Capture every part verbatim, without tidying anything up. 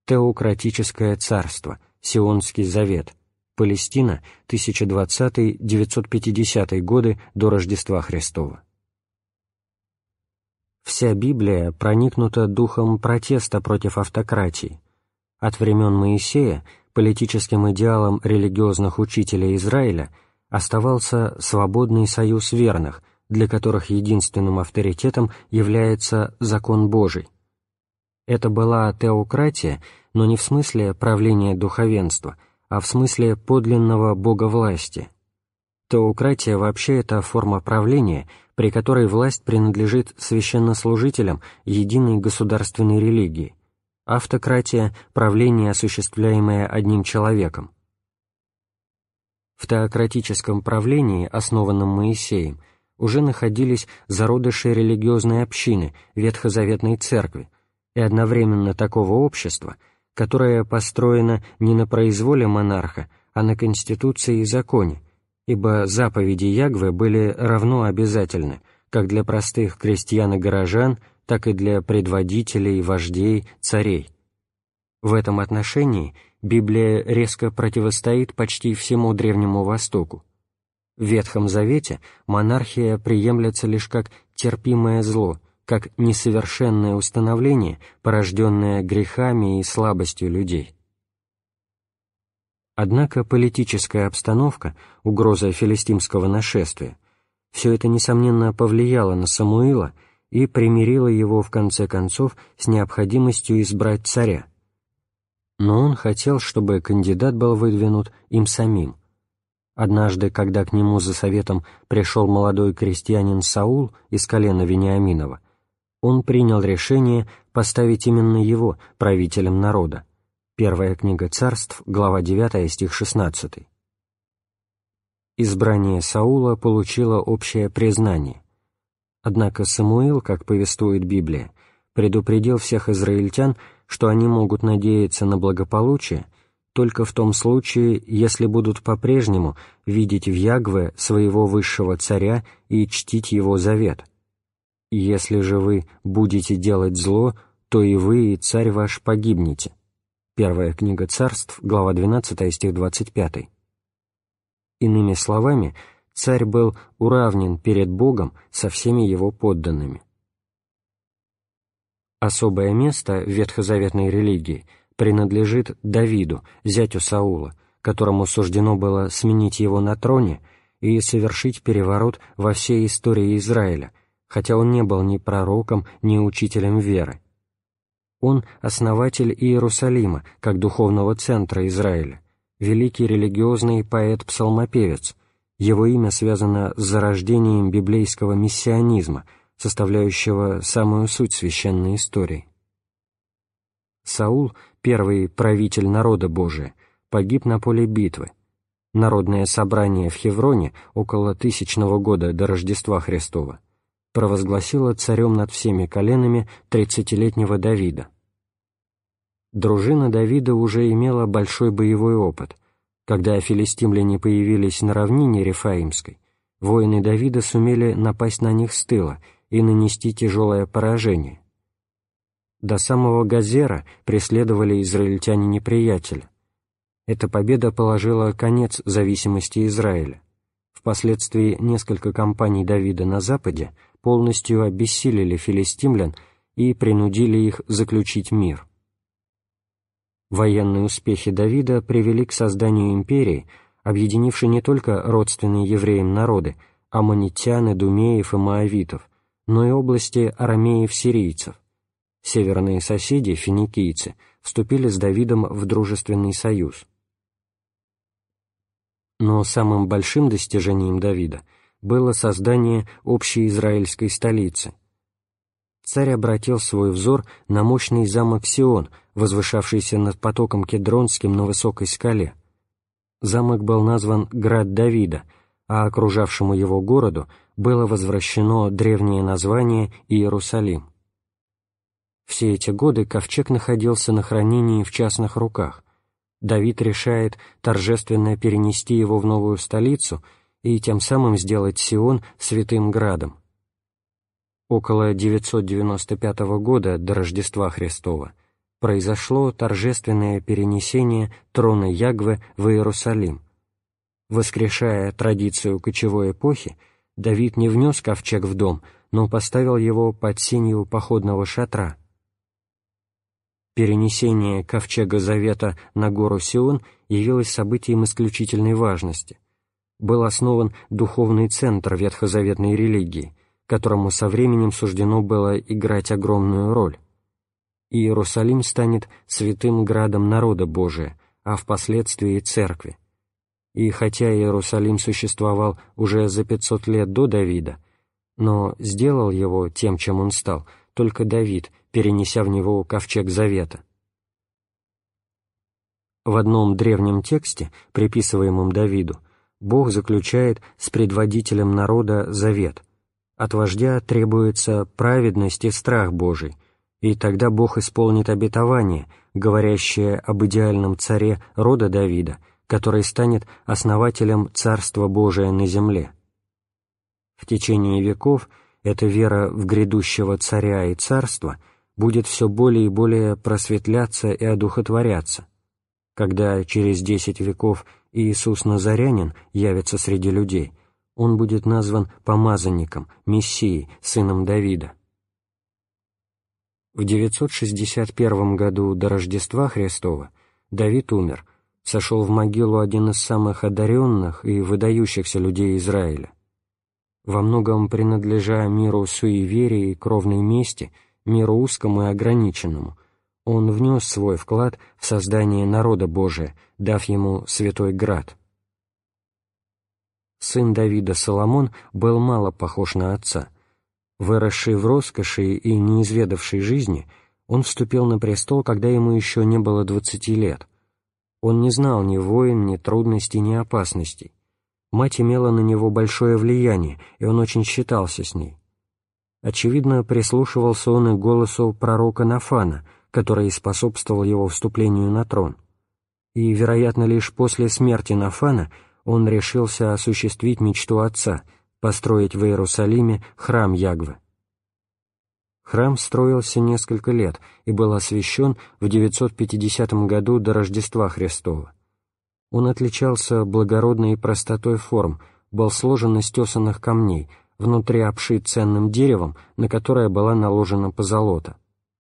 теократическое царство, Сионский завет, Палестина, тысяча двадцатый — девятьсот пятидесятый годы до Рождества Христова. Вся Библия проникнута духом протеста против автократии. От времен Моисея политическим идеалом религиозных учителей Израиля оставался свободный союз верных, для которых единственным авторитетом является закон Божий. Это была теократия, но не в смысле правления духовенства, а в смысле подлинного боговластия. Теократия вообще это форма правления, при которой власть принадлежит священнослужителям единой государственной религии. Автократия – правление, осуществляемое одним человеком. В теократическом правлении, основанном Моисеем, уже находились зародыши религиозной общины, ветхозаветной церкви, и одновременно такого общества, которое построено не на произволе монарха, а на конституции и законе, ибо заповеди Ягве были равно обязательны как для простых крестьян и горожан, так и для предводителей, вождей, царей. В этом отношении Библия резко противостоит почти всему Древнему Востоку. В Ветхом Завете монархия приемлется лишь как терпимое зло, как несовершенное установление, порожденное грехами и слабостью людей. Однако политическая обстановка, угроза филистимского нашествия, все это, несомненно, повлияло на Самуила и примирило его, в конце концов, с необходимостью избрать царя. Но он хотел, чтобы кандидат был выдвинут им самим. Однажды, когда к нему за советом пришел молодой крестьянин Саул из колена Вениаминова, он принял решение поставить именно его правителем народа. Первая книга Царств, глава девятая, стих шестнадцатый. Избрание Саула получило общее признание. Однако Самуил, как повествует Библия, предупредил всех израильтян, что они могут надеяться на благополучие только в том случае, если будут по-прежнему видеть в Ягве своего высшего царя и чтить его завет. Если же вы будете делать зло, то и вы, и царь ваш погибнете. Первая книга Царств, глава двенадцатая, стих двадцать пятый. Иными словами, царь был уравнен перед Богом со всеми его подданными. Особое место в ветхозаветной религии принадлежит Давиду, зятю Саула, которому суждено было сменить его на троне и совершить переворот во всей истории Израиля, хотя он не был ни пророком, ни учителем веры. Он — основатель Иерусалима, как духовного центра Израиля, великий религиозный поэт-псалмопевец. Его имя связано с зарождением библейского мессианизма, составляющего самую суть священной истории. Саул, первый правитель народа Божия, погиб на поле битвы. Народное собрание в Хевроне около тысячного года до Рождества Христова провозгласило царем над всеми коленами тридцатилетнего Давида. Дружина Давида уже имела большой боевой опыт. Когда филистимляне появились на равнине Рефаимской, воины Давида сумели напасть на них с тыла и нанести тяжелое поражение. До самого Газера преследовали израильтяне неприятеля. Эта победа положила конец зависимости Израиля. Впоследствии несколько кампаний Давида на Западе полностью обессилили филистимлян и принудили их заключить мир. Военные успехи Давида привели к созданию империи, объединившей не только родственные евреям народы, аммонитян, эдумеев и моавитов, но и области арамеев-сирийцев. Северные соседи, финикийцы, вступили с Давидом в дружественный союз. Но самым большим достижением Давида было создание общей израильской столицы. Царь обратил свой взор на мощный замок Сион, возвышавшийся над потоком Кедронским на высокой скале. Замок был назван «Град Давида», а окружавшему его городу было возвращено древнее название Иерусалим. Все эти годы ковчег находился на хранении в частных руках. Давид решает торжественно перенести его в новую столицу и тем самым сделать Сион святым градом. Около девятьсот девяносто пятого года до Рождества Христова произошло торжественное перенесение трона Ягве в Иерусалим. Воскрешая традицию кочевой эпохи, Давид не внес ковчег в дом, но поставил его под сенью походного шатра. Перенесение ковчега Завета на гору Сион явилось событием исключительной важности. Был основан духовный центр ветхозаветной религии, которому со временем суждено было играть огромную роль. Иерусалим станет святым градом народа Божия, а впоследствии церкви. И хотя Иерусалим существовал уже за пятьсот лет до Давида, но сделал его тем, чем он стал, только Давид, перенеся в него ковчег Завета. В одном древнем тексте, приписываемом Давиду, Бог заключает с предводителем народа завет. От вождя требуется праведность и страх Божий, и тогда Бог исполнит обетование, говорящее об идеальном царе рода Давида, который станет основателем Царства Божия на земле. В течение веков эта вера в грядущего царя и царства будет все более и более просветляться и одухотворяться. Когда через десять веков Иисус Назарянин явится среди людей, он будет назван помазанником, Мессией, сыном Давида. В девятьсот шестьдесят первом году до Рождества Христова Давид умер, сошел в могилу один из самых одаренных и выдающихся людей Израиля. Во многом принадлежа миру суеверия и кровной мести, миру узкому и ограниченному, он внес свой вклад в создание народа Божия, дав ему Святой Град. Сын Давида Соломон был мало похож на отца. Выросший в роскоши и не изведавший жизни, он вступил на престол, когда ему еще не было двадцати лет. Он не знал ни войн, ни трудностей, ни опасностей. Мать имела на него большое влияние, и он очень считался с ней. Очевидно, прислушивался он и к голосу пророка Нафана, который способствовал его вступлению на трон. И, вероятно, лишь после смерти Нафана он решился осуществить мечту отца — построить в Иерусалиме храм Ягве. Храм строился несколько лет и был освящен в девятьсот пятидесятом году до Рождества Христова. Он отличался благородной простотой форм, был сложен из тесанных камней, внутри обшит ценным деревом, на которое была наложена позолота.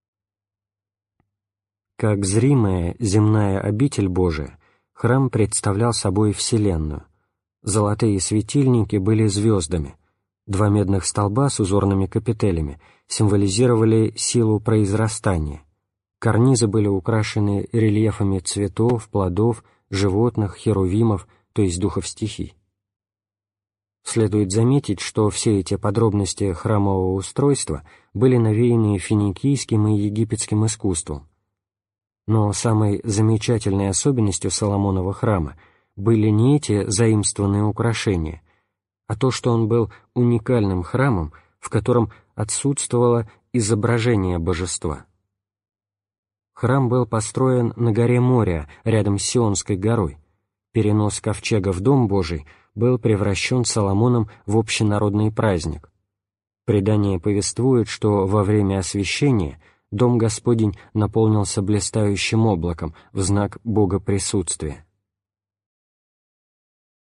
Как зримая земная обитель Божия, храм представлял собой вселенную. Золотые светильники были звездами. Два медных столба с узорными капителями символизировали силу произрастания. Карнизы были украшены рельефами цветов, плодов, животных, херувимов, то есть духов стихий. Следует заметить, что все эти подробности храмового устройства были навеяны финикийским и египетским искусством. Но самой замечательной особенностью Соломонова храма были не эти заимствованные украшения, а то, что он был уникальным храмом, в котором отсутствовало изображение божества. Храм был построен на горе Мория, рядом с Сионской горой. Перенос ковчега в Дом Божий был превращен Соломоном в общенародный праздник. Предание повествует, что во время освящения Дом Господень наполнился блистающим облаком в знак Бога присутствия.